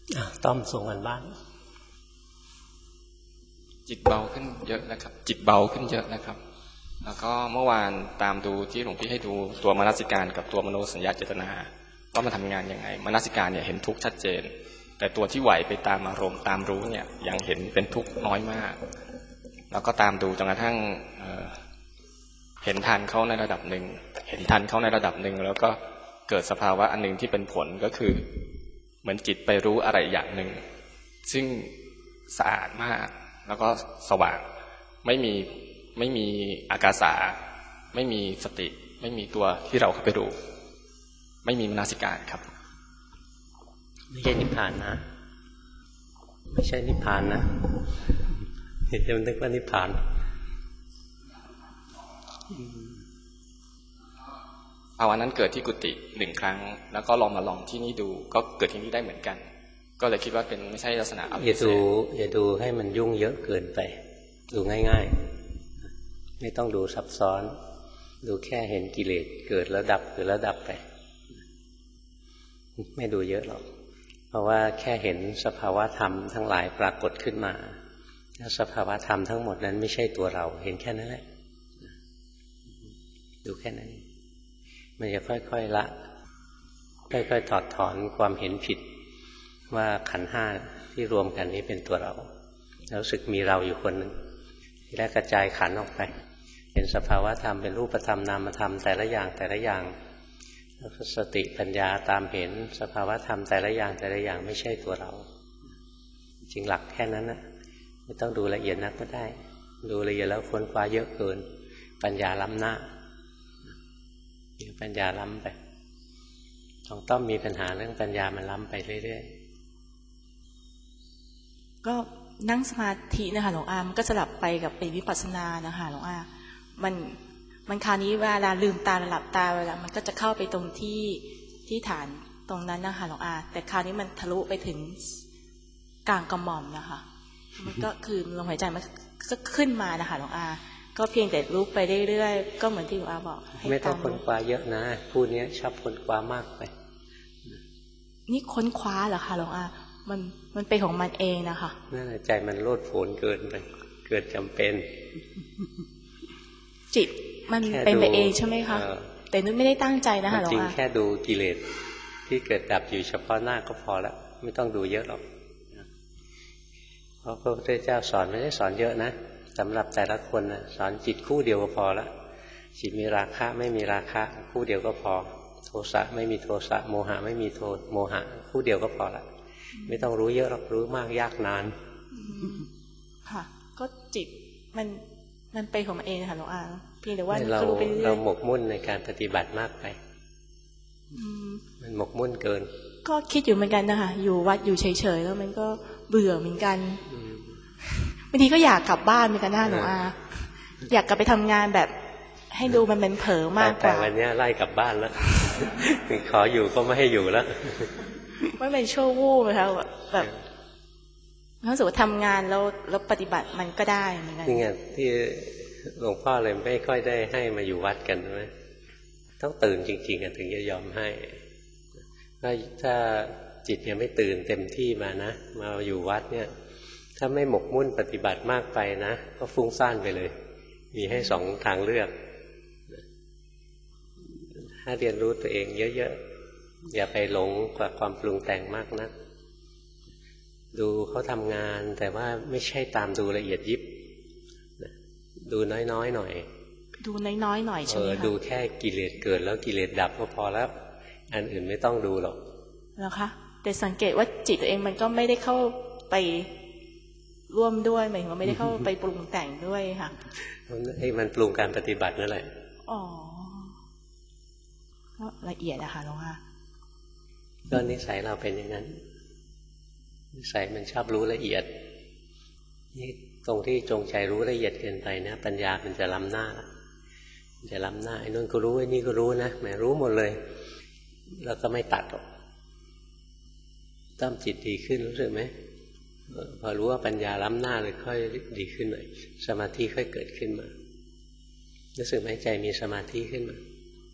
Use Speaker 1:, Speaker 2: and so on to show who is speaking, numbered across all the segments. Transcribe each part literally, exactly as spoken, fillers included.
Speaker 1: ต้อมส่งกันบ้าน
Speaker 2: จิตเบาขึ้นเยอะนะครับจิตเบาขึ้นเยอะนะครับแล้วก็เมื่อวานตามดูที่หลวงพี่ให้ดูตัวมนสิการกับตัวมโนสัญญาเจตนาว่ามันทำงานยังไงมนสิการเนี่ยเห็นทุกข์ชัดเจนแต่ตัวที่ไหวไปตามอารมณ์ตามรู้เนี่ยยังเห็นเป็นทุกข์น้อยมากแล้วก็ตามดูจนกระทั่ง เ, เห็นทันเขาในระดับหนึ่งเห็นทันเขาในระดับหนึ่งแล้วก็เกิดสภาวะอันหนึ่งที่เป็นผลก็คือเหมือนจิตไปรู้อะไรอย่างหนึ่งซึ่งสะอาดมากแล้วก็สว่างไม่มีไม่มีอากาสาไม่มีสติไม่มีตัวที่เราเข้าไปรู้ไม่มีมนสิการครับ
Speaker 1: ไม่ใช่นิพพานนะไม่ใช่นิพพานนะเห็นจะนึกว่านิพพาน
Speaker 2: ภาวะนั้นเกิดที่กุฏิหนึ่งครั้งแล้วก็ลองมาลองที่นี่ดูก็เกิดที่นี่ได้เหมือนกันก็เลยคิดว่าเป็นไม่ใช่ลักษณะอภิเษกอย่าดู
Speaker 1: อย่าดูให้มันยุ่งเยอะเกินไปดูง่ายๆไม่ต้องดูซับซ้อนดูแค่เห็นกิเลสเกิดแล้วดับเกิดแล้วดับไปไม่ดูเยอะหรอกเพราะว่าแค่เห็นสภาวะธรรมทั้งหลายปรากฏขึ้นมาแล้วสภาวะธรรมทั้งหมดนั้นไม่ใช่ตัวเราเห็นแค่นั้นแหละดูแค่นั้นมันจะค่อยๆละค่อยๆถอดถอนความเห็นผิดว่าขันธ์ห้าที่รวมกันนี้เป็นตัวเราแล้วรู้สึกมีเราอยู่คนหนึ่งทีแรกกระจายขันธ์ออกไปเห็นสภาวะธรรมเป็นรูปธรรมนามธรรมแต่ละอย่างแต่ละอย่างแล้วสติปัญญาตามเห็นสภาวะธรรมแต่ละอย่างแต่ละอย่างไม่ใช่ตัวเราจริงหลักแค่นั้นนะไม่ต้องดูละเอียดนักก็ได้ดูละเอียดแล้วค้นคว้าเยอะเกินปัญญาล้ำหน้าปัญญาล้ำไปต้องต้องมีปัญหาเรื่องปัญญามันล้ำไปเรื่อย
Speaker 3: ๆก็นั่งสมาธินะคะหลวงอามันก็สลับไปกับเป็นวิปัสสนานะคะหลวงอามันมันคราวนี้เวลาลืมตาหลับตาเวลามันก็จะเข้าไปตรงที่ที่ฐานตรงนั้นนะคะหลวงอาแต่คราวนี้มันทะลุไปถึงกลางกระหม่อมนะคะมันก็คือลมหายใจมันก็ขึ้นมานะคะหลวงอาก็เพียงแต่รู้ไปเรื่อยๆก็เหมือนที่หลวงอาบอก
Speaker 1: ไม่ต้องค้นคว้าเยอะนะพูดนี้ชอบค้นคว้ามากไป
Speaker 3: นี่ค้นคว้าเหรอคะหลวงอามันมันเป็นของมันเองนะคะ
Speaker 1: นั่นแหละใจมันโลดโผนเกินไปเกิดจำเป็น
Speaker 3: จิตมันเป็นไปเองใช่ไหมคะแต่นุ้ยไม่ได้ตั้งใจนะคะหลวงอา
Speaker 1: จริงแค่ดูกิเลสที่เกิดดับอยู่เฉพาะหน้าก็พอแล้วไม่ต้องดูเยอะหรอกเพราะพระพุทธเจ้าสอนไม่ได้สอนเยอะนะสำหรับแต่ละคนนะสอนจิตคู่เดียวก็พอละจิตมีราคะไม่มีราคะคู่เดียวก็พอโทสะไม่มีโทสะโมหะไม่มีโทโมหะคู่เดียวก็พอละไม่ต้องรู้เยอะหรอกรู้มากยากนาน
Speaker 3: ค่ะก็จิตมันมันไปของมันเองค่ะหลวงอาเพียงแต่ว่าเรา
Speaker 1: เราหมกมุ่นในการปฏิบัติมากไปมันหมกมุ่นเกิน
Speaker 3: ก็คิดอยู่เหมือนกันนะคะอยู่วัดอยู่เฉยๆแล้วมันก็เบื่อเหมือนกันบางทีก็อยากกลับบ้านเหมือนกันนะหลวงอาอยากกลับไปทำงานแบบให้ดูมันเป็นเผลอมากกว่า
Speaker 1: แต่วันนี้ไล่กลับบ้านแล้วขออยู่ก็ไม่ให้อยู่แล้ว
Speaker 3: ไม่เป็นชั่ววูบนะคะแบบรู้สึกว่าทำงานแล้วแล้วปฏิบัติมันก็ได้เหมือนกัน
Speaker 1: นี่ไงที่หลวงพ่อเลยไม่ค่อยได้ให้มาอยู่วัดกันใช่ไหมต้องตื่นจริงๆถึงจะยอมให้ถ้าถ้าจิตยังไม่ตื่นเต็มที่มานะมาอยู่วัดเนี่ยถ้าไม่หมกมุ่นปฏิบัติมากไปนะก็ฟุ้งซ่านไปเลยมีให้สองทางเลือกถ้าเรียนรู้ตัวเองเยอะๆอย่าไปหลงกับความปรุงแต่งมากนะดูเขาทำงานแต่ว่าไม่ใช่ตามดูละเอียดยิบดูน้อยๆหน่อย
Speaker 3: ดูน้อยๆหน่อยใช่ไหมคะ
Speaker 1: ดูแค่กิเลสเกิดแล้วกิเลสดับก็พอแล้วอันอื่นไม่ต้องดูหรอก
Speaker 3: แล้วคะแต่สังเกตว่าจิตตัวเองมันก็ไม่ได้เข้าไปร่วมด้วยหมายถึงว่าไม่ได้เข้าไปปรุงแต่งด้วยค่ะ
Speaker 1: ไอ้มันปรุงการปฏิบัตินั่นแหละ
Speaker 3: อ๋อก็ละเอียดอะค่ะหลวงพ่อ
Speaker 1: ก็นิสัยเราเป็นอย่างนั้นนิสัยมันชอบรู้ละเอียดนี่ตรงที่จงใจรู้ละเอียดเกินไปนะปัญญามันจะล้ำหน้ามันจะล้ำหน้าไอ้นู่นก็รู้ไอ้นี่ก็รู้นะแหมรู้หมดเลยแล้วก็ไม่ตัดหรอกตั้มจิตดีขึ้นรู้สึกไหมพอรู้ว่าปัญญาล้ำหน้าเลยค่อยดีขึ้นหน่อยสมาธิค่อยเกิดขึ้นมารู้สึกไหมใจมีสมาธิขึ้นมา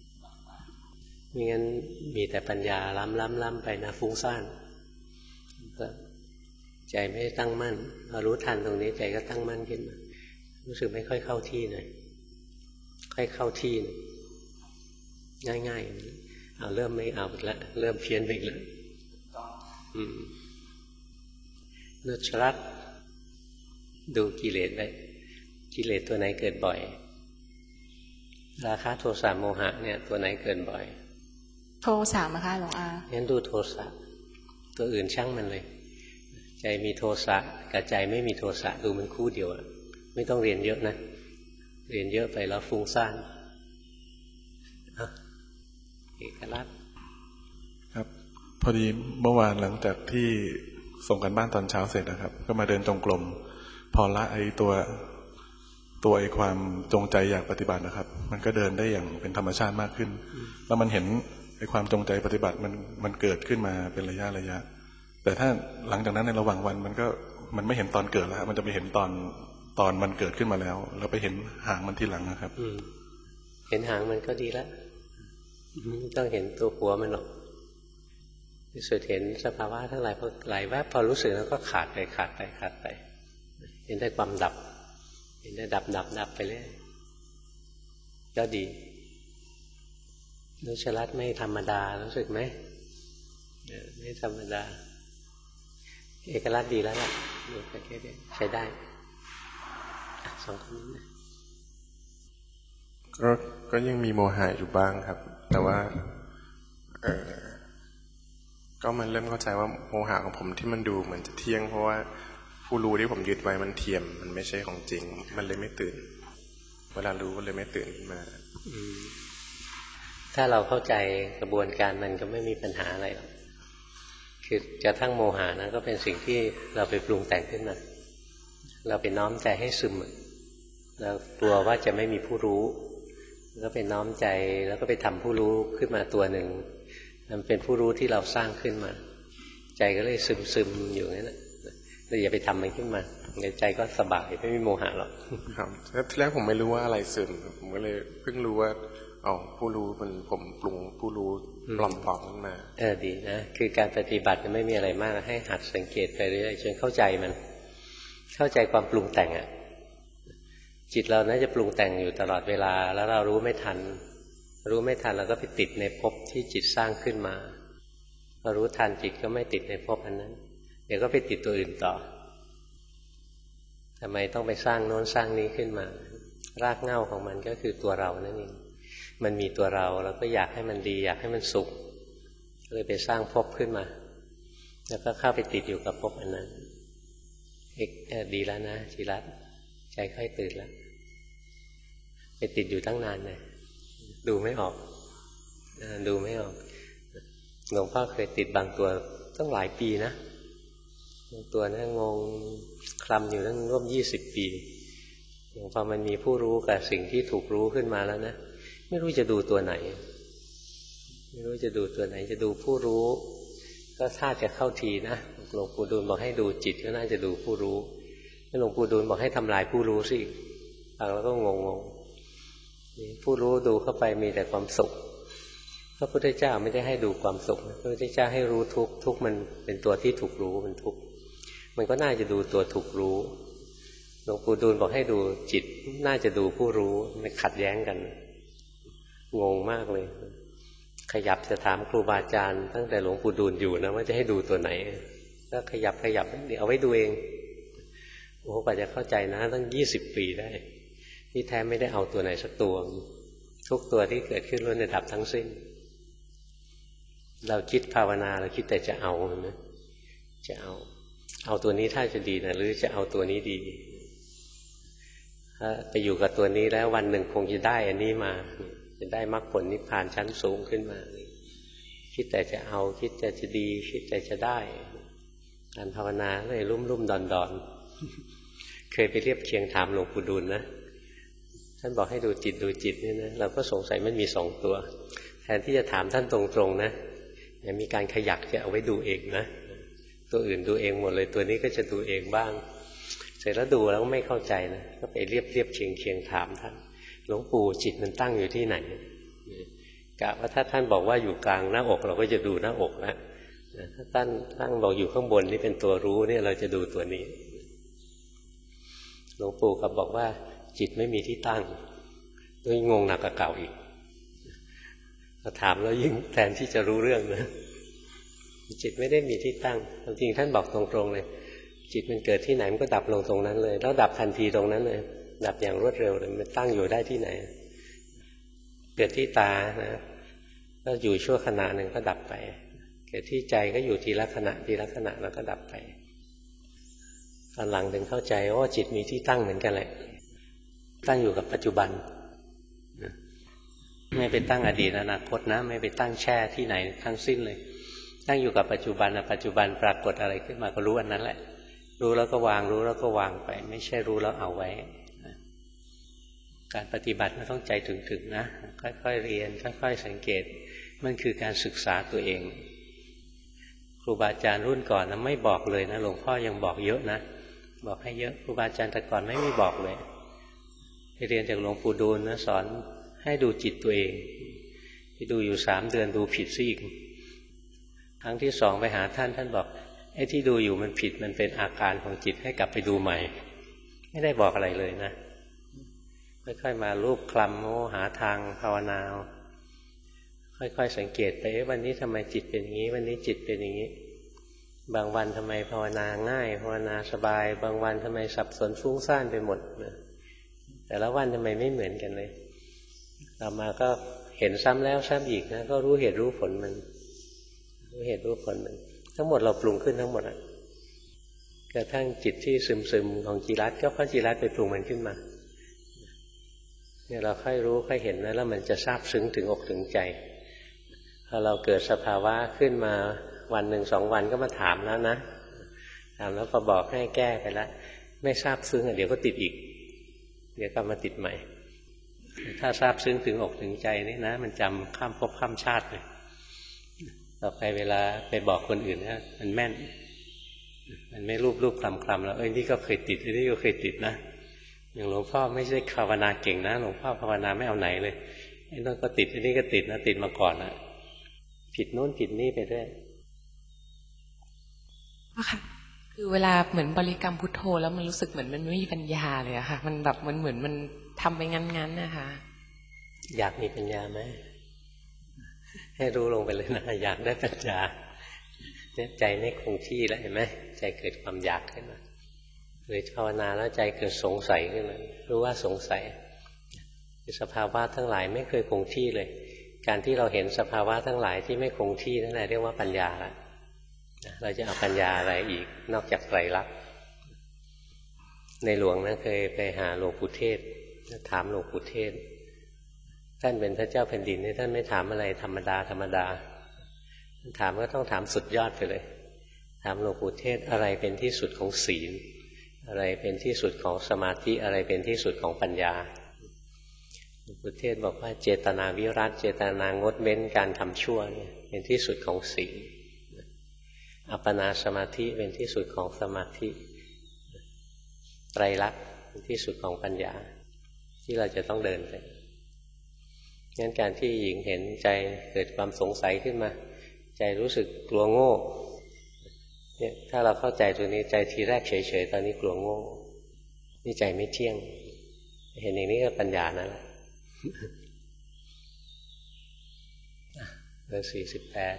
Speaker 1: ไม่งั้นมีแต่ปัญญาล้ำล้ำล้ำไปนะฟุ้งซ่านใจไม่ได้ตั้งมั่นพอรู้ทันตรงนี้ใจก็ตั้งมั่นขึ้นมารู้สึกไม่ค่อยเข้าที่หน่อยค่อยเข้าที่หน่อยง่ายๆเอาเริ่มไม่เอาแล้วเริ่มเพี้ยนไปแล้วอืมนุชรัตน์ดูกิเลสไปกิเลสตัวไหนเกิดบ่อยราคะโทสะโมหะเนี่ยตัวไหนเกิดบ่อย
Speaker 3: โทสะมั้งคะหลวงอา
Speaker 1: งั้นดูโทสะตัวอื่นช่างมันเลยใจมีโทสะกับใจไม่มีโทสะดูมันคู่เดียวไม่ต้องเรียนเยอะนะเรียนเยอะไปแล้วฟุ้งซ่านเอกลักษณ์
Speaker 4: ครับพอดีเมื่อวานหลังจากที่ส่งกันบ้านตอนเช้าเสร็จนะครับก็มาเดินจงกรมพอละไอ้ตัวตัวไอ้ความจงใจอยากปฏิบัตินะครับมันก็เดินได้อย่างเป็นธรรมชาติมากขึ้นแล้วมันเห็นไอ้ความจงใจปฏิบัติมันมันเกิดขึ้นมาเป็นระยะระยะแต่ถ้าหลังจากนั้นในระหว่างวันมันก็มันไม่เห็นตอนเกิดแล้วมันจะไปเห็นตอนตอนมันเกิดขึ้นมาแล้วเราไปเห็นหางมันทีหลังนะครับ
Speaker 1: เห็นหางมันก็ดีแล้วไม่ต้องเห็นตัวหัวมันหรอกที่สุดเห็นสภาวะทั้งหลายพอไหลแวบพอรู้สึกแล้วก็ขาดไปขาดไปขาดไปเห็นได้ความดับเห็นได้ดับดับดับไปเรื่อยก็ดีนุชรัตน์ไม่ธรรมดารู้สึกไหมไม่ธรรมดาเอกลักษณ์ดีแล้วล่ะดูไปแค่นี้ใช้ได้สองคนนี้นะ
Speaker 5: ก็ก็ยังมีโมหะอยู่บ้างครับแต่ว่าเออก็มันเริ่มเข้าใจว่าโมหะของผมที่มันดูเหมือนจะเที่ยงเพราะว่าผู้รู้ที่ผมยึดไว้มันเทียมมันไม่ใช่ของจริงมันเลยไม่ตื่นเวลารู้ก็เลยไม่ตื่นมา
Speaker 1: ถ้าเราเข้าใจกระบวนการมันก็ไม่มีปัญหาอะไรหรอกคือจะทั้งโมหะนะก็เป็นสิ่งที่เราไปปรุงแต่งขึ้นมาเราไปน้อมใจให้ซึมเรากลัวว่าจะไม่มีผู้รู้ก็ไปน้อมใจแล้วก็ไปทำผู้รู้ขึ้นมาตัวหนึ่งมันเป็นผู้รู้ที่เราสร้างขึ้นมาใจก็เลยซึมซึมอยู่นั่นแหละเราอย่าไปทำมันขึ้นมาใจก็สบายไม่มีโมหะหรอก
Speaker 5: ครับแล้วทีแรกผมไม่รู้ว่าอะไรซึมผมก็เลยเพิ่งรู้ว่าอ๋อผู้รู้มันผมปรุงผู้รู้ปลอมปลอมขึ้นมา
Speaker 1: เออดีนะคือการปฏิบัติไม่มีอะไรมากให้หัดสังเกตไปเรื่อยๆจนเข้าใจมันเข้าใจความปรุงแต่งอ่ะจิตเราน่าจะปรุงแต่งอยู่ตลอดเวลาแล้วเรารู้ไม่ทันรู้ไม่ทันเราก็ไปติดในภพที่จิตสร้างขึ้นมาพอรู้ทันจิตก็ไม่ติดในภพอันนั้นเดี๋ยวก็ไปติดตัวอื่นต่อทำไมต้องไปสร้างโน้นสร้างนี้ขึ้นมารากเหง้าของมันก็คือตัวเรานั่นเองมันมีตัวเราเราก็อยากให้มันดีอยากให้มันสุขเลยไปสร้างภพขึ้นมาแล้วก็เข้าไปติดอยู่กับภพอันนั้นเอกดีแล้วนะจิรัตน์ใจค่อยตื่นแล้วไปติดอยู่ตั้งนานเลยดูไม่ออกดูไม่ออกหลวงพ่อเคยติดบางตัวตั้งหลายปีนะบางตัวนะงงคลำอยู่ตั้งร่วมยี่สิบปีอย่างพอมันมีผู้รู้กับสิ่งที่ถูกรู้ขึ้นมาแล้วนะไม่รู้จะดูตัวไหนไม่รู้จะดูตัวไหนจะดูผู้รู้ก็ถ้าจะเข้าทีนะหลวงปู่ดูลบอกให้ดูจิตก็น่าจะดูผู้รู้หลวงปู่ดูลบอกให้ทำลายผู้รู้สิฟังแล้วก็งงงผู้รู้ดูเข้าไปมีแต่ความสุขพระพุทธเจ้าไม่ได้ให้ดูความสุขพระพุทธเจ้าให้รู้ทุกข์ทุกข์มันเป็นตัวที่ถูกรู้มันทุกข์มันก็น่าจะดูตัวถูกรู้หลวงปู่ดูลบอกให้ดูจิตน่าจะดูผู้รู้มันขัดแย้งกันงงมากเลยขยับจะถามครูบาอาจารย์ตั้งแต่หลวงปู่ดูลอยู่นะว่าจะให้ดูตัวไหนก็ขยับขยับเดี๋ยวเอาไว้ดูเองโอ้กว่าจะเข้าใจนะตั้งยี่สิบปีได้ที่แท้ไม่ได้เอาตัวไหนสักตัวทุกตัวที่เกิดขึ้นล้วนจะดับทั้งสิ้นเราคิดภาวนาเราคิดแต่จะเอานะจะเอาเอาตัวนี้ถ้าจะดีนะหรือจะเอาตัวนี้ดีถ้าไปอยู่กับตัวนี้แล้ววันหนึ่งคงจะได้อันนี้มาจะได้มรรคผลนิพพานชั้นสูงขึ้นมาคิดแต่จะเอาคิดแต่จะดีคิดแต่จะได้การภาวนาเลยลุ่มลุ่มดอนดอนเคยไปเรียบเคียงถามหลวงปู่ดูลนะท่านบอกให้ดูจิตดูจิตนี่นะเราก็สงสัยมันมีสองตัวแทนที่จะถามท่านตรงๆนะมีการขยักจะเอาไว้ดูเองนะตัวอื่นดูเองหมดเลยตัวนี้ก็จะดูเองบ้างเสร็จแล้วดูแล้วไม่เข้าใจนะก็ไปเรียบเรียบเคียงเคียงถามท่านหลวงปู่จิตมันตั้งอยู่ที่ไหนกะว่าถ้าท่านบอกว่าอยู่กลางหน้าอกเราก็จะดูหน้าอกนะถ้าตั้งตั้งบอกอยู่ข้างบนนี่เป็นตัวรู้เนี่ยเราจะดูตัวนี้หลวงปู่ก็บอกว่าจิตไม่มีที่ตั้งยิ่งงงหนักกว่าเก่าอีกเราถามแล้วยิ่งแทนที่จะรู้เรื่องนะจิตไม่ได้มีที่ตั้งจริงท่านบอกตรงๆเลยจิตมันเกิดที่ไหนมันก็ดับลงตรงนั้นเลยแล้วดับทันทีตรงนั้นเลยดับอย่างรวดเร็วเลยมันตั้งอยู่ได้ที่ไหนเกิดที่ตานะก็อยู่ชั่วขณะหนึ่งก็ดับไปเกิดที่ใจก็อยู่ทีละขณะทีละขณะแล้วก็ดับไปตอนหลังถึงเข้าใจว่าจิตมีที่ตั้งเหมือนกันแหละตั้งอยู่กับปัจจุบันไม่ไปตั้งอดีตอนาคตนะไม่ไปตั้งแช่ที่ไหนทั้งสิ้นเลยตั้งอยู่กับปัจจุบันปัจจุบันปรากฏอะไรขึ้นมาก็รู้อันนั้นแหละรู้แล้วก็วางรู้แล้วก็วางไปไม่ใช่รู้แล้วเอาไว้การปฏิบัติมันต้องใจถึงๆนะค่อยๆเรียนค่อยๆสังเกตมันคือการศึกษาตัวเองครูบาอาจารย์รุ่นก่อนนะไม่บอกเลยนะหลวงพ่อยังบอกเยอะนะบอกให้เยอะครูบาอาจารย์แต่ก่อนไม่ไม่บอกเลยไปเรียนจากหลวงปู่ดูลนะสอนให้ดูจิตตัวเองไปดูอยู่สามเดือนดูผิดซะอีกครั้งที่สองไปหาท่านท่านบอกไอ้ที่ดูอยู่มันผิดมันเป็นอาการของจิตให้กลับไปดูใหม่ไม่ได้บอกอะไรเลยนะค่อยๆมารูปคลำโอ้หาทางภาวนาค่อยๆสังเกตไปวันนี้ทำไมจิตเป็นอย่างนี้วันนี้จิตเป็นอย่างนี้บางวันทำไมภาวนาง่ายภาวนาสบายบางวันทำไมสับสนฟุ้งซ่านไปหมดแต่ละวันทำไมไม่เหมือนกันเลยต่อมาก็เห็นซ้ำแล้วซ้ำอีกนะก็รู้เหตุรู้ผลมันรู้เหตุรู้ผลมันทั้งหมดเราปรุงขึ้นทั้งหมดอ่ะกระทั่งจิตที่ซึมๆของจิรัตก็เพราะจิรัตไปปรุงมันขึ้นมาเนี่ยเราค่อยรู้ค่อยเห็นนะแล้วมันจะซาบซึ้งถึงอกถึงใจพอเราเกิดสภาวะขึ้นมาวันหนึ่งสองวันก็มาถามแล้วนะถามแล้วก็บอกให้แก้ไปแล้วไม่ซาบซึ้งเดี๋ยวก็ติดอีกเดี๋ยวก็มาติดใหม่ถ้าซาบซึ้งถึงอกถึงใจนี่นะมันจำข้ามภพข้ามชาติเลยต่อไปเวลาไปบอกคนอื่นนะมันแม่นมันไม่รูปรูปคลำคลำแล้วเอ้ยนี่ก็เคยติดไอ้นี่ก็เคยติดนะอย่างหลวงพ่อไม่ใช่ภาวนาเก่งนะหลวงพ่อภาวนาไม่เอาไหนเลยไอ้นั่นก็ติดไอ้นี่ก็ติดนะติดมาก่อนนะผิดโน้นผิดนี่ไปเรื่อย
Speaker 6: ค่ะคือเวลาเหมือนบริกรรมพุทโธแล้วมันรู้สึกเหมือนมันไม่มีปัญญาเลยอะค่ะมันแบบมันเหมือนมันทำไปงั้นๆนะคะ
Speaker 1: อยากมีปัญญาไหมให้รู้ลงไปเลยนะอยากได้ปัญญาเนี่ยใจไม่คงที่แล้วเห็นไหมใจเกิดความอยากขึ้นมาหรือภาวนาแล้วใจเกิดสงสัยขึ้นมารู้ว่าสงสัยสภาวะทั้งหลายไม่เคยคงที่เลยการที่เราเห็นสภาวะทั้งหลายที่ไม่คงที่นั่นแหละเรียกว่าปัญญาละเราจะเอาปัญญาอะไรอีกนอกจากไตรลักษณ์ในหลวงนะเคยไปหาหลวงปู่เทศถามหลวงปู่เทศท่านเป็นพระเจ้าแผ่นดินนี่ท่านไม่ถามอะไรธรรมดาธรรมดาถามก็ต้องถามสุดยอดไปเลยถามหลวงปู่เทศอะไรเป็นที่สุดของศีลอะไรเป็นที่สุดของสมาธิอะไรเป็นที่สุดของปัญญาหลวงปู่เทศบอกว่าเจตนาวิรัตเจตนางดเว้นการทำชั่วเนี่ยเป็นที่สุดของศีลอัปปนาสมาธิเป็นที่สุดของสมาธิไตรลักษณ์เป็นที่สุดของปัญญาที่เราจะต้องเดินไปงั้นการที่หญิงเห็นใจเกิดความสงสัยขึ้นมาใจรู้สึกกลัวโง่เนี่ยถ้าเราเข้าใจตัวนี้ใจทีแรกเฉยๆตอนนี้กลัวโง่นี่ใจไม่เที่ยงเห็นอย่างนี้ก็ปัญญานั่นแหละเบอร์สี่สิบแปด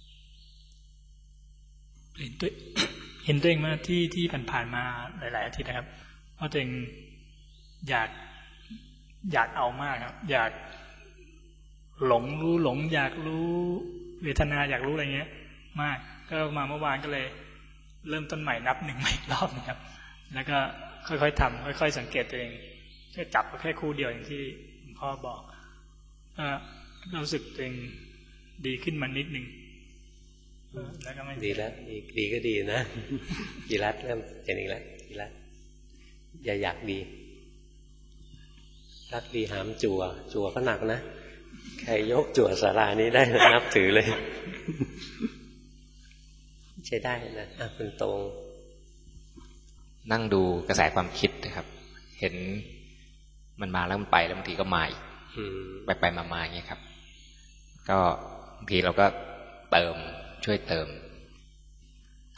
Speaker 7: เห็นตัวเห็นตัวเองมาที่ที่ผ่านๆมาหลายๆอาทิตย์นะครับเพราะตัวเองอยากอยากเอามากครับอยากหลงรู้หลงอยากรู้เวทนาอยากรู้อะไรเงี้ยมากก็มาเมื่อวานก็เลยเริ่มต้นใหม่นับหนึ่งใหม่รอบนึงครับแล้วก็ค่อยๆทำค่อยๆสังเกตตัวเองแค่จับแค่คู่เดียวอย่างที่หลวงพ่อบอกก็รู้สึกตัวเองดีขึ้นมานิดนึงแล้วก็ไม่
Speaker 1: ดีแล้วดีดีก็ดีนะดีรัดเริ่มเห็นอีกแล้วดีรัดอย่าอยากดีรักดีหามจั่วจั่วก็หนักนะใครยกจั่วสารานี้ได้นับถือเลยใช้ได้นะอ่ะคุณตรง
Speaker 8: นั่งดูกระแสความคิดนะครับเห็นมันมาแล้วมันไปแล้วบางทีก็มาอีกไปไปมาๆอย่างเงี้ยครับก็บางทีเราก็เติมช่วยเติม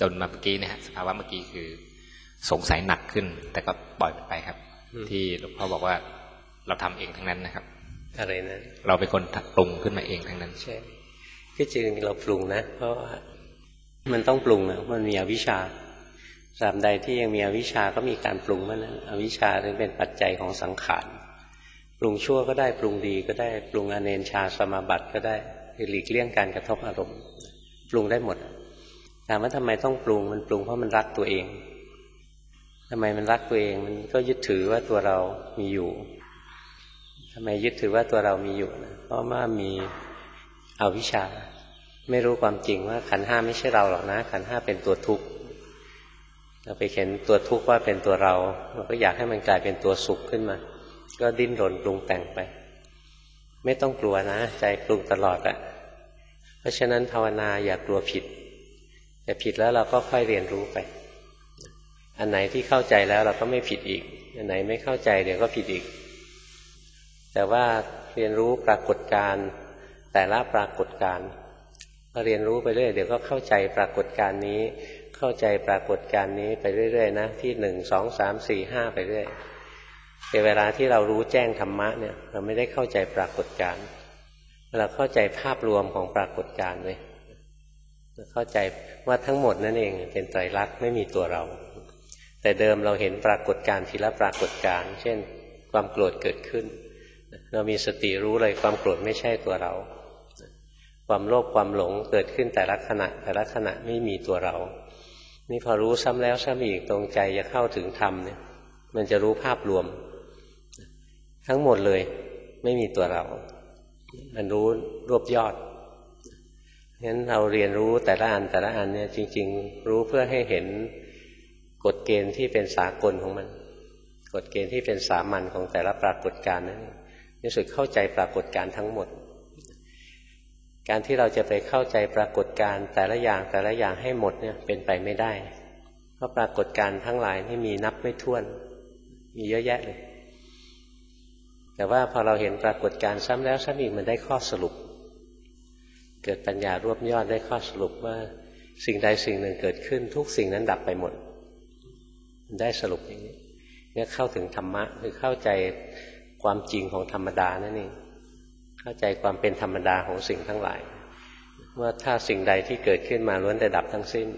Speaker 8: จนมาเมื่อกี้นะฮะสภาวะเมื่อกี้คือสงสัยหนักขึ้นแต่ก็ปล่อยมันไปครับที่หลวงพ่อบอกว่าเราทำเองทั้งนั้นนะครับ
Speaker 1: อะไรนะ
Speaker 8: เราเป็นคนปรุงขึ้นมาเองทั้งนั้น
Speaker 1: ใช่ที่จริงเราปรุงนะเพราะว่ามันต้องปรุงนะมันมีอวิชชาตราบใดที่ยังมีอวิชชาก็มีการปรุงมันนั้นอวิชชาถึงเป็นปัจจัยของสังขารปรุงชั่วก็ได้ปรุงดีก็ได้ปรุงอเนชชาสมาบัติก็ได้หลีกเลี่ยงการกระทบอารมณ์ปรุงได้หมดถามว่าทำไมต้องปรุงมันปรุงเพราะมันรักตัวเองทำไมมันรักตัวเองมันก็ยึดถือว่าตัวเรามีอยู่ทำไมยึดถือว่าตัวเรามีอยู่นะเพราะว่ามีอวิชชาไม่รู้ความจริงว่าขันธ์ห้าไม่ใช่เราหรอกนะขันธ์ห้าเป็นตัวทุกข์เราไปเห็นตัวทุกข์ว่าเป็นตัวเราเราก็อยากให้มันกลายเป็นตัวสุขขึ้นมาก็ดิ้นรนปรุงแต่งไปไม่ต้องกลัวนะใจปรุงตลอดอะเพราะฉะนั้นภาวนาอย่ากลัวผิดแต่ผิดแล้วเราก็ค่อยเรียนรู้ไปอันไหนที่เข้าใจแล้วเราก็ไม่ผิดอีกอันไหนไม่เข้าใจเดี๋ยวก็ผิดอีกแต่ว่าเรียนรู้ปรากฏการณ์แต่ละปรากฏการณ์พอเรียนรู้ไปเรื่อยเดี๋ยวก็เข้าใจปรากฏการณ์นี้เข้าใจปรากฏการณ์นี้ไปเรื่อยๆนะที่หนึ่งสองสามสี่ห้าไปเรื่อยแต่เวลาที่เรารู้แจ้งธรรมะเนี่ยเราไม่ได้เข้าใจปรากฏการณ์เราเข้าใจภาพรวมของปรากฏการณ์เลยเข้าใจว่าทั้งหมดนั่นเองเป็นไตรลักษณ์ไม่มีตัวเราแต่เดิมเราเห็นปรากฏการณ์ทีละปรากฏการณ์เช่นความโกรธเกิดขึ้นเรามีสติรู้เลยความโกรธไม่ใช่ตัวเราความโลภความหลงเกิดขึ้นแต่ละขณะแต่ละขณะไม่มีตัวเรานี่พอรู้ซ้ำแล้วซ้ำอีกตรงใจจะเข้าถึงธรรมเนี่ยมันจะรู้ภาพรวมทั้งหมดเลยไม่มีตัวเรามันรู้รวบยอดงั้นเราเรียนรู้แต่ละอันแต่ละอันเนี่ยจริงๆรู้เพื่อให้เห็นกฎเกณฑ์ที่เป็นสากลของมันกฎเกณฑ์ที่เป็นสามัญของแต่ละปรากฏการณ์นั้นรู้สึกเข้าใจปรากฏการณ์ทั้งหมดการที่เราจะไปเข้าใจปรากฏการณ์แต่ละอย่างแต่ละอย่างให้หมดเนี่ยเป็นไปไม่ได้เพราะปรากฏการณ์ทั้งหลายนี่มีนับไม่ถ้วนมีเยอะแยะเลยแต่ว่าพอเราเห็นปรากฏการณ์ซ้ำแล้วซ้ำอีกมันได้ข้อสรุปเกิดปัญญารวบยอดได้ข้อสรุปว่าสิ่งใดสิ่งหนึ่งเกิดขึ้นทุกสิ่งนั้นดับไปหมดได้สรุปอย่างนี้เนี่ยเข้าถึงธรรมะคือเข้าใจความจริงของธรรมดานั่นเองเข้าใจความเป็นธรรมดาของสิ่งทั้งหลายว่าถ้าสิ่งใดที่เกิดขึ้นมาล้วนแต่ดับทั้งสิ้น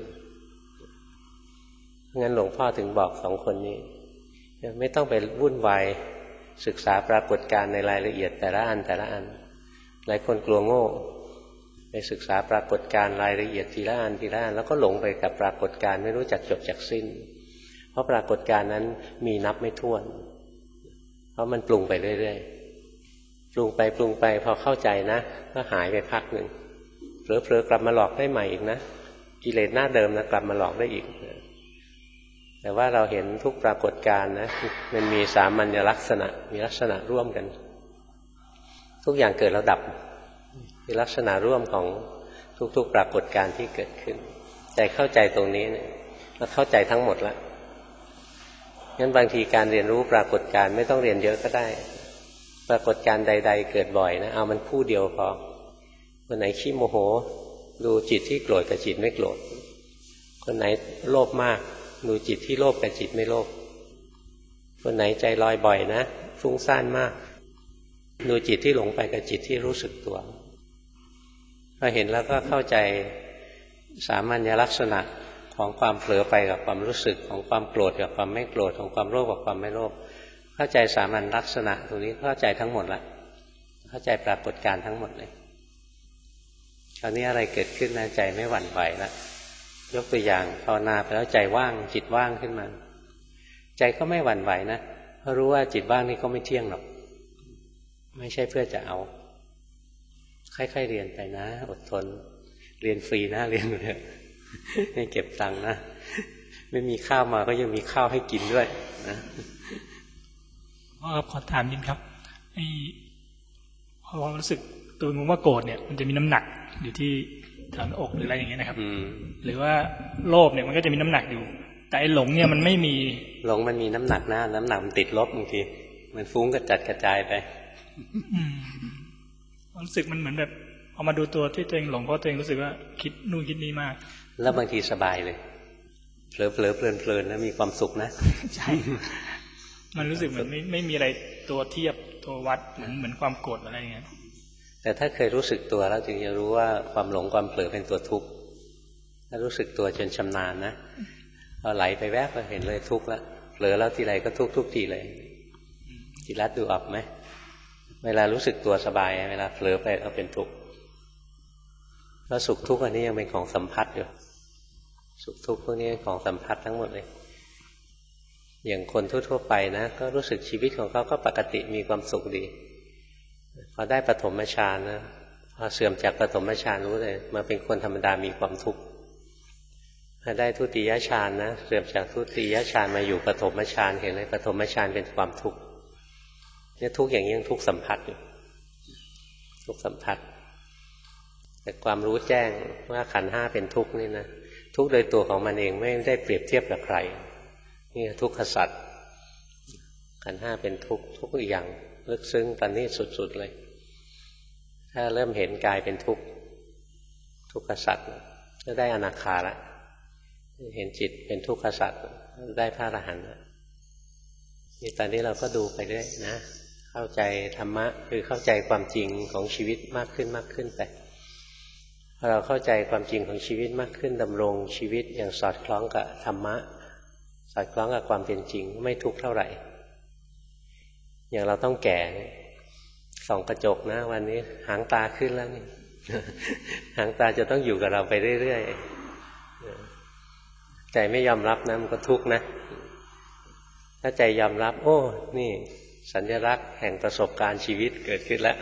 Speaker 1: งั้นหลวงพ่อถึงบอกสองคนนี้ไม่ต้องไปวุ่นวายศึกษาปรากฏการณ์ในรายละเอียดแต่ละอันแต่ละอันหลายคนกลัวโง่ไปศึกษาปรากฏการณ์รายละเอียดทีละอันทีละอันแล้วก็หลงไปกับปรากฏการณ์ไม่รู้จักจบจักสิ้นเพราะปรากฏการณ์นั้นมีนับไม่ถ้วนเพราะมันปรุงไปเรื่อยๆปรุงไปปรุงไปพอเข้าใจนะก็หายไปพักหนึ่งเผลอๆกลับมาหลอกได้ใหม่อีกนะกิเลสหน้าเดิมนะกลับมาหลอกได้อีกแต่ว่าเราเห็นทุกปรากฏการณ์นะมันมีสามัญลักษณะมีลักษณะร่วมกันทุกอย่างเกิดแล้วดับมีลักษณะร่วมของทุกๆปรากฏการณ์ที่เกิดขึ้นแต่เข้าใจตรงนี้เนี่ยเราเข้าใจทั้งหมดแล้วงั้นบางทีการเรียนรู้ปรากฏการณ์ไม่ต้องเรียนเยอะก็ได้ปรากฏการณ์ใดๆเกิดบ่อยนะเอามันคู่เดียวพอคนไหนขี้โมโหดูจิตที่โกรธกับจิตไม่โกรธคนไหนโลภมากดูจิตที่โลภกับจิตไม่โลภคนไหนใจลอยบ่อยนะฟุ้งซ่านมากดูจิตที่หลงไปกับจิตที่รู้สึกตัวพอเห็นแล้วก็เข้าใจสามัญลักษณะของความเผลอไปกับความรู้สึกของความโกรธกับความไม่โกรธของความโลภกับความไม่โลภเข้าใจสามัญลักษณะตรงนี้เข้าใจทั้งหมดละเข้าใจปรากฏการณ์ทั้งหมดเลยคราวนี้อะไรเกิดขึ้นนะใจไม่หวั่นไหวละยกตัวอย่างภาวนาไปแล้วใจว่างจิตว่างขึ้นมาใจก็ไม่หวั่นไหวนะเพราะรู้ว่าจิตว่างนี่ก็ไม่เที่ยงหรอกไม่ใช่เพื่อจะเอาค่อยๆเรียนไปนะอดทนเรียนฟรีนะเรียนเลยไม่เก็บตังค์นะไม่มีข้าวมาก็ยังมีข้าวให้กินด้วยนะ
Speaker 7: พ่อครับขอถามนิดครับไอ้พอรู้สึกตัวงงว่าโกรธเนี่ยมันจะมีน้ำหนักอยู่ที่แถวหน้าอกหรืออะไรอย่างเงี้ยนะครับหรือว่าโลภเนี่ยมันก็จะมีน้ำหนักอยู่แต่ไอ้หลงเนี่ยมันไม่มี
Speaker 1: หลงมันมีน้ำหนักนะน้ำหนักมันติดลบบางทีมันฟุ้งกระจัดกระจายไป
Speaker 7: รู้สึกมันเหมือนแบบพอมาดูตัวที่ตัวเองหลงเพราะตัวเองรู้สึกว่าคิดนู่นคิดนี่มาก
Speaker 1: แล้วบางทีสบายเลยเผลอเผลอเพลินเพลินแล้วมีความสุขนะ
Speaker 7: ใช่มันรู้สึกเหมือนไม่ไม่มีอะไรตัวเทียบตัววัดเหมือนเหมือนความโกรธอะไรอย่างเงี้ย
Speaker 1: แต่ถ้าเคยรู้สึกตัวแล้วถึงจะรู้ว่าความหลงความเผลอเป็นตัวทุกข์ถ้ารู้สึกตัวจนชำนาญนะพอไหลไปแวบก็เห็นเลยทุกข์แล้วเผลอแล้วทีไรก็ทุกข์ทุกทีเลยจิรัตดูออกไหมเวลารู้สึกตัวสบายเวลาเผลอไปก็เป็นทุกข์แล้วสุขทุกข์อันนี้ยังเป็นของสัมผัสอยู่สุขทุกข์พวกนี้ของสัมผัสทั้งหมดเลยอย่างคนทั่วๆไปนะก็รู้สึกชีวิตของเขาก็ปกติมีความสุขดีพอได้ปฐมฌานนะพอเสื่อมจากปฐมฌานรู้เลยมาเป็นคนธรรมดามีความทุกข์พอได้ทุติยฌานนะเสื่อมจากทุติยฌานมาอยู่ปฐมฌานเห็นเลยปฐมฌานเป็นความทุกข์เนี่ยทุกข์อย่างนี้ยังทุกข์สัมผัสอยู่ทุกข์สัมผัสแต่ความรู้แจ้งว่าขันธ์ห้าเป็นทุกข์นี่นะทุกข์โดยตัวของมันเองไม่ได้เปรียบเทียบกับใครนี่ทุกขสัจขันธ์ห้าเป็นทุกข์ทุกข์อย่างลึกซึ้งประณีตสุดๆเลยถ้าเริ่มเห็นกายเป็นทุกข์ทุกขสัจก็ได้อนาคาละเห็นจิตเป็นทุกขสัจได้พระอรหันต์นี่ตอนนี้เราก็ดูไปด้วยนะเข้าใจธรรมะคือเข้าใจความจริงของชีวิตมากขึ้นมากขึ้นไปพอเราเข้าใจความจริงของชีวิตมากขึ้นดำรงชีวิตอย่างสอดคล้องกับธรรมะสอดคล้องกับความเป็นจริงไม่ทุกข์เท่าไหร่อย่างเราต้องแก่ส่องกระจกนะวันนี้หางตาขึ้นแล้วนี่หางตาจะต้องอยู่กับเราไปเรื่อยๆใจไม่ยอมรับนะมันก็ทุกข์นะถ้าใจยอมรับโอ้นี่สัญลักษณ์แห่งประสบการณ์ชีวิตเกิดขึ้นแล้ว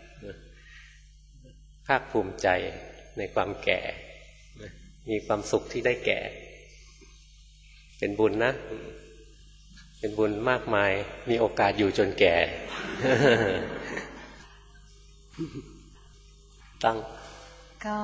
Speaker 1: ภาคภูมิใจในความแก่มีความสุขที่ได้แก่เป็นบุญนะเป็นบุญมากมายมีโอกาสอยู่จนแก่ตั้ง
Speaker 9: ก็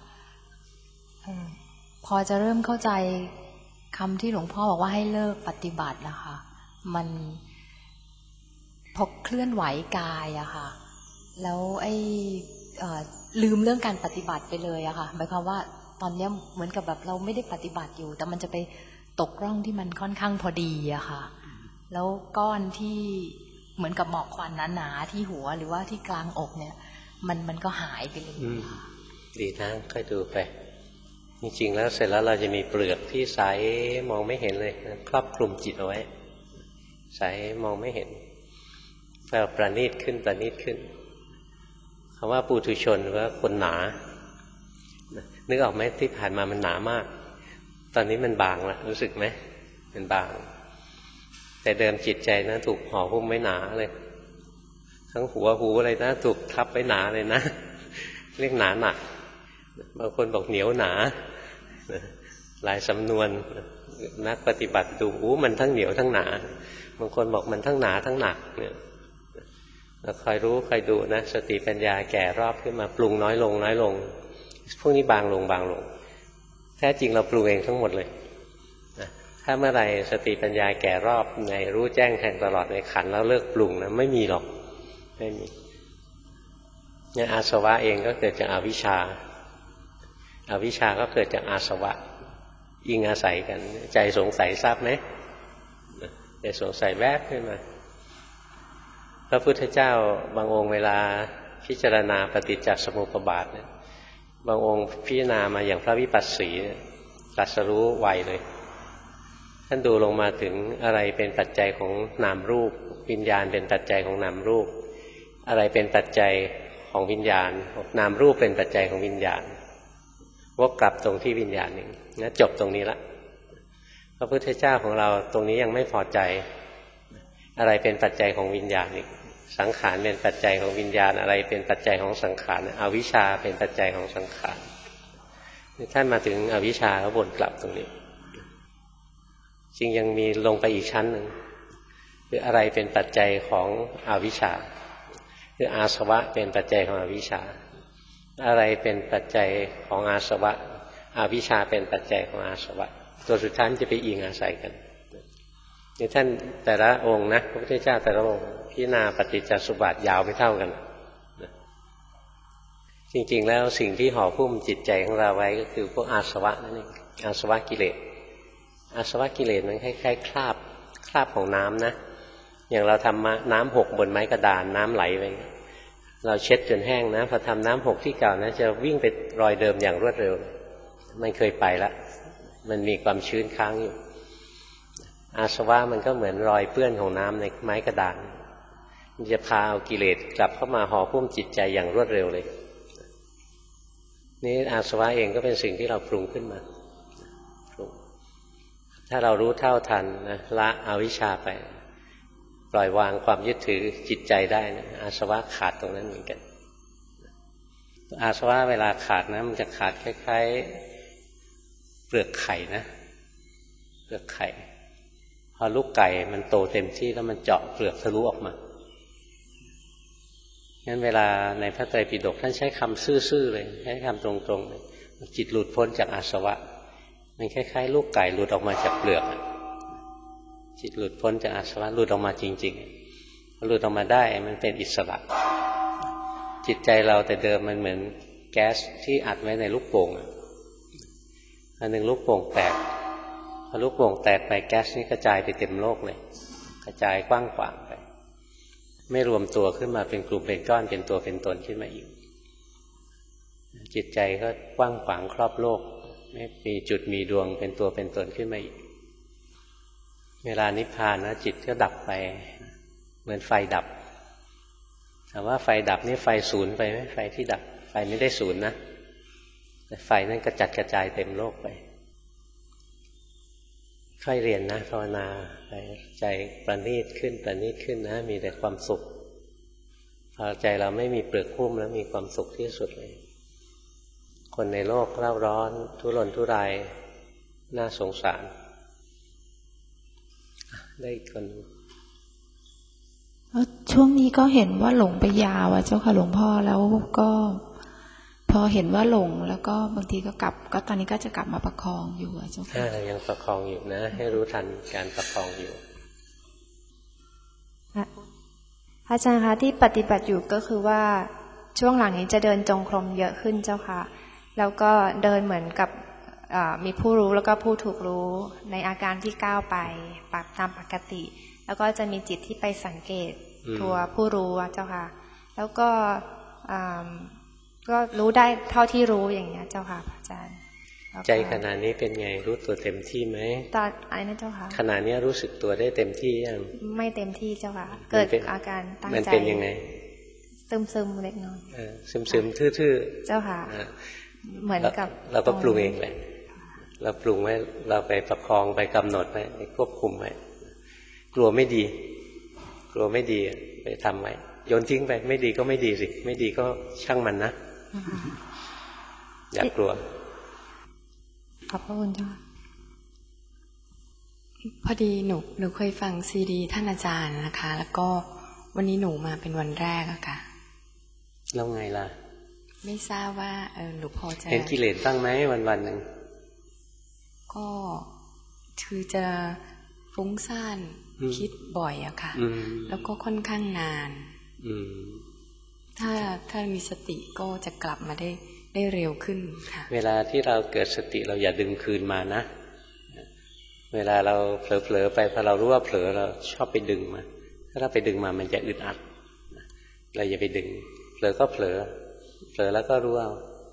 Speaker 9: พอจะเริ่มเข้าใจคำที่หลวงพ่อบอกว่าให้เลิกปฏิบัตินะคะมันพอเคลื่อนไหวกายอะค่ะแล้วไอ้ลืมเรื่องการปฏิบัติไปเลยอะค่ะหมายความว่าตอนนี้เหมือนกับแบบเราไม่ได้ปฏิบัติอยู่แต่มันจะไปตกร่องที่มันค่อนข้างพอดีอะค่ะแล้วก้อนที่เหมือนกับหมอกควันหนาๆที่หัวหรือว่าที่กลางอกเนี่ยมันมันก็หายไปเลย
Speaker 1: ดีนะค่อยดูไปจริงๆแล้วเสร็จแล้วเราจะมีเปลือกที่ใสมองไม่เห็นเลยครอบคลุมจิตเอาไว้ใสมองไม่เห็นแต่ประณีตขึ้นประณีตขึ้นคำว่าปุถุชนหรือว่าคนหนานึกออกไหมที่ผ่านมามันหนามากตอนนี้มันบางแล้วรู้สึกไหมมันบางแต่เดิมจิตใจนะถูกห่อหุ้มไว้หนาเลยทั้งหัวหูอะไรนะถูกทับไว้หนาเลยนะเรียกหนาหนักบางคนบอกเหนียวหนาหลายสำนวนนักปฏิบัติดูอู้มันทั้งเหนียวทั้งหนาบางคนบอกมันทั้งหนาทั้งหนักเนี่ยเราคอยรู้คอยดูนะสติปัญญาแก่รอบขึ้นมาปรุงน้อยลงน้อยลงพวกนี้บางลงบางลงแท้จริงเราปรุงเองทั้งหมดเลยนะถ้าเมื่อไหร่สติปัญญาแก่รอบในรู้แจ้งแทงตลอดในขันธ์แล้วเลิกปรุงนะไม่มีหรอกไม่มีเนี่ยอาสวะเองก็เกิดจากอวิชชาอวิชชาก็เกิดจากอาสวะอิงอาศัยกันใจสงสัยทราบไหมใจสงสัยแวบขึ้นมาพระพุทธเจ้าบางองค์เวลาพิจารณาปฏิจจสมุปบาทเนี่ยบางองค์พิจารณามาอย่างพระวิปัสสีตรัสรู้ไวเลยท่านดูลงมาถึงอะไรเป็นปัจจัยของนามรูปวิญญาณเป็นปัจจัยของนามรูปอะไรเป็นปัจจัยของวิญญาณนามรูปเป็นปัจจัยของวิญญาณวกกลับตรงที่วิญญาณหนึ่งนะจบตรงนี้ละพระพุทธเจ้าของเราตรงนี้ยังไม่พอใจอะไรเป็นปัจจัยของวิญญาณอีกสังขารเป็นปัจจัยของวิญญาณอะไรเป็นปัจจัยของสังขารอวิชชาเป็นปัจจัยของสังขารท่านมาถึงอวิชชาแล้ววนกลับตรงนี้จริงยังมีลงไปอีกชั้นหนึ่งคืออะไรเป็นปัจจัยของอวิชชาคืออาสวะเป็นปัจจัยของอวิชชาอะไรเป็นปัจจัยของอาสวะอวิชชาเป็นปัจจัยของอาสวะตัวสุดท้ายจะไปอิงอาศัยกันนี่ท่านแต่ละองค์นะพระพุทธเจ้าแต่ละองค์พิจารณาปฏิจจสมุปบาทยาวไม่เท่ากันจริงๆแล้วสิ่งที่ห่อหุ้มจิตใจของเราไว้ก็คือพวกอาสวะนั่นเองอาสวะกิเลสอาสวะกิเลสมันคล้ายๆคราบคราบของน้ำนะอย่างเราทำน้ำหกบนไม้กระดานน้ำไหลไปเราเช็ดจนแห้งนะพอทำน้ำหกที่เก่านะจะวิ่งไปรอยเดิมอย่างรวดเร็วมันเคยไปละมันมีความชื้นค้างอยู่อาสวะมันก็เหมือนรอยเปื้อนของน้ำในไม้กระดานมันจะพาเอากิเลสกลับเข้ามาห่อหุ้มจิตใจอย่างรวดเร็วเลยนี่อาสวะเองก็เป็นสิ่งที่เราปรุงขึ้นมาปรุงถ้าเรารู้เท่าทันนะละอวิชชาไปปล่อยวางความยึดถือจิตใจได้นะอาสวะขาดตรงนั้นเหมือนกันอาสวะเวลาขาดนะมันจะขาดคล้ายๆเปลือกไข่นะเปลือกไข่พอลูกไก่มันโตเต็มที่แล้วมันเจาะเปลือกทะลุออกมางั้นเวลาในพระไตรปิฎกท่านใช้คำซื่อๆเลยใช้คำตรงๆเลยจิตหลุดพ้นจากอาสวะมันคล้ายๆลูกไก่หลุดออกมาจากเปลือกจิตหลุดพ้นจากอาสวะหลุดออกมาจริงๆพอหลุดออกมาได้มันเป็นอิสระจิตใจเราแต่เดิมมันเหมือนแก๊สที่อัดไว้ในลูกโป่งอันหนึ่งลูกโป่งแตกพอลูกโป่งแตกไปแก๊สนี้กระจายไปเต็มโลกเลยกระจายกว้างขวางไปไม่รวมตัวขึ้นมาเป็นกลุ่มเป็นก้อนเป็นตัวเป็นตนขึ้นมาอีกจิตใจก็กว้างขวางครอบโลกไม่มีจุดมีดวงเป็นตัวเป็นตนขึ้นมาอีกเวลานิพพานนะจิตก็ดับไปเหมือนไฟดับถามว่าไฟดับนี่ไฟศูนย์ไปไหมไฟที่ดับไฟไม่ได้ศูนย์นะแต่ไฟนั้นกระจัดกระจายเต็มโลกไปค่อยเรียนนะภาวนาไปใจประณีตขึ้นประณีตขึ้นนะมีแต่ความสุขพอใจเราไม่มีเปลือกหุ้มแล้วมีความสุขที่สุดเลยคนในโลกเร่าร้อนทุรนทุรายน่าสงสารได้คน
Speaker 10: ช่วงนี้ก็เห็นว่าหลงไปยาวอะเจ้าค่ะหลวงพ่อแล้วก็พอเห็นว่าหลงแล้วก็บางทีก็กลับก็ตอนนี้ก็จะกลับมาประคองอยู่อะเจ้าค่ะ
Speaker 1: ยังประคองอยู่นะให้รู้ทันการประคองอยู่
Speaker 11: อาจารย์คะที่ปฏิบัติอยู่ก็คือว่าช่วงหลังนี้จะเดินจงกรมเยอะขึ้นเจ้าค่ะแล้วก็เดินเหมือนกับมีผู้รู้แล้วก็ผู้ถูกรู้ในอาการที่ก้าวไปปรับตามปกติแล้วก็จะมีจิตที่ไปสังเกตตัวผู้รู้เจ้าค่ะแล้วก็ก็รู้ได้เท่าที่รู้อย่างเงี้ยเจ้าค่ะอาจารย์
Speaker 1: ใจขณะนี้เป็นไงรู้ตัวเต็มที่ไหม
Speaker 11: ตอนอะไรนะเจ้าค่ะ
Speaker 1: ขณะนี้รู้สึกตัวได้เต็มที่ยัง
Speaker 11: ไม่เต็มที่เจ้าค่ะเกิดอาการตั้งใจ
Speaker 1: มันเป็นยังไง
Speaker 11: ซึมซึมเล็กน้อย
Speaker 1: ซึมซึมทื่อ
Speaker 11: ๆเจ้าค่ะเหมือนกับ
Speaker 1: เราก็ปรุงเองแหละเราปรุงไว้เราไปประคองไปกำหนดไว้ไปควบคุมไว้กลัวไม่ดีกลัวไม่ดีไปทำไว้โยนทิ้งไปไม่ดีก็ไม่ดีสิไม่ดีก็ช่างมันนะอย่ากลัว
Speaker 11: ขอบพระคุณเจ้า
Speaker 6: พอดีหนูหนูเคยฟังซีดีท่านอาจารย์นะคะแล้วก็วันนี้หนูมาเป็นวันแรกอะค่ะ
Speaker 1: แล้วไงล่ะ
Speaker 6: ไม่ทราบว่าเออหนูพอจะ
Speaker 1: เห็นกิเลสบ้างไหมวันวันหนึ่ง
Speaker 6: ก็คือจะฟุ้งซ่านคิดบ่อยอะค่ะแล้วก็ค่อนข้างนานถ้าถ้ามีสติก็จะกลับมาได้ได้เร็วขึ้นค่ะ
Speaker 1: เวลาที่เราเกิดสติเราอย่าดึงคืนมานะเวลาเราเผลอๆไปพอเรารู้ว่าเผลอเราชอบไปดึงมาถ้าเราไปดึงมามันจะอึดอัดเราอย่าไปดึงเผลอก็เผลอเผลอแล้วก็รู้เอา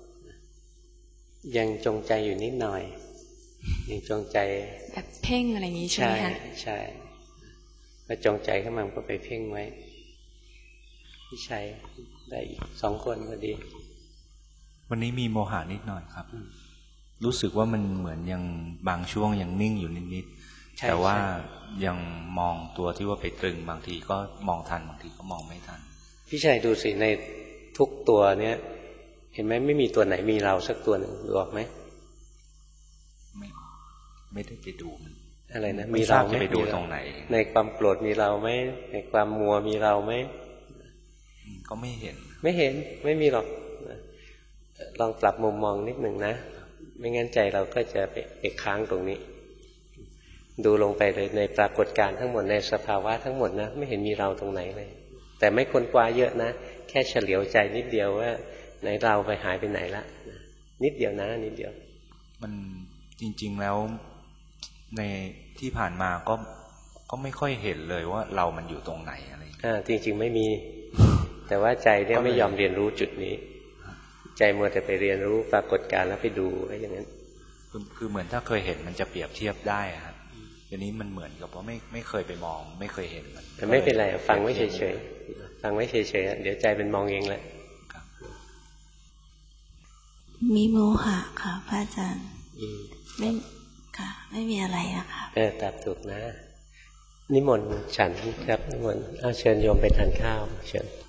Speaker 1: ยังจงใจอยู่นิดหน่อยยังจงใจ
Speaker 6: แบบเพ่งอะไรอย่างนี้ใช่ไหมคะ
Speaker 1: ใช่พอจงใจขึ้นมาก็ไปเพ่งไว้พี่ชัยได้อีกสองคนพอดี
Speaker 12: วันนี้มีโมหะนิดหน่อยครับรู้สึกว่ามันเหมือนยังบางช่วงยังนิ่งอยู่นิดๆแต่ว่ายังมองตัวที่ว่าไปตรึงบางทีก็มองทันบางทีก็มองไม่ทัน
Speaker 1: พี่ชัยดูสิในทุกตัวเนี้ยเห็นไหมไม่มีตัวไหนมีเราสักตัวหนึ่งดูออกไหม
Speaker 12: ไม่ไม่ได้ไปดูมัน
Speaker 1: อะไรนะมีเรา
Speaker 12: ไม่ไปดูตรงไหน
Speaker 1: ในความโกรธมีเราไหมในความมัวมีเราไหม
Speaker 12: ก็ไม่เห็น
Speaker 1: ไม่เห็นไม่มีหรอกลองปรับมุมมองนิดหนึ่งนะไม่งั้นใจเราก็จะไปไปค้างตรงนี้ดูลงไปเลยในปรากฏการณ์ทั้งหมดในสภาวะทั้งหมดนะไม่เห็นมีเราตรงไหนเลยแต่ไม่ค้นคว้าเยอะนะแค่เฉลียวใจนิดเดียวว่าไหนเราไปหายไปไหนละนิดเดียวนะนิดเดียว
Speaker 12: มันจริงๆแล้วในที่ผ่านมาก็ก็ไม่ค่อยเห็นเลยว่าเรามันอยู่ตรงไหนอะไรอ่า
Speaker 1: จริงๆไม่มี แต่ว่าใจเนี่ยไม่ยอมเรียนรู้จุดนี้ ใจมัวแต่ไปเรียนรู้ปรากฏการณ์แล้วไปดูไว้อย่างนั้น
Speaker 12: คือคือเหมือนถ้าเคยเห็นมันจะเปรียบเทียบได้ครับทีนี้มันเหมือนกับว่าไม่ไม่เคยไปมองไม่เคยเห็นมัน
Speaker 1: แต่ไม่เป็นไรฟังไว้เฉยๆฟังไว้เฉยๆเดี๋ยวใจเป็นมองเองแหละ
Speaker 13: มีโมหะค่ะพระอาจารย์ไม่ค่ะไม่มีอะไรอะค่ะ
Speaker 1: เออตามถูกนะนิมนต์ฉันครับนิมนต์เอาเชิญโยมไปทานข้าวเชิญ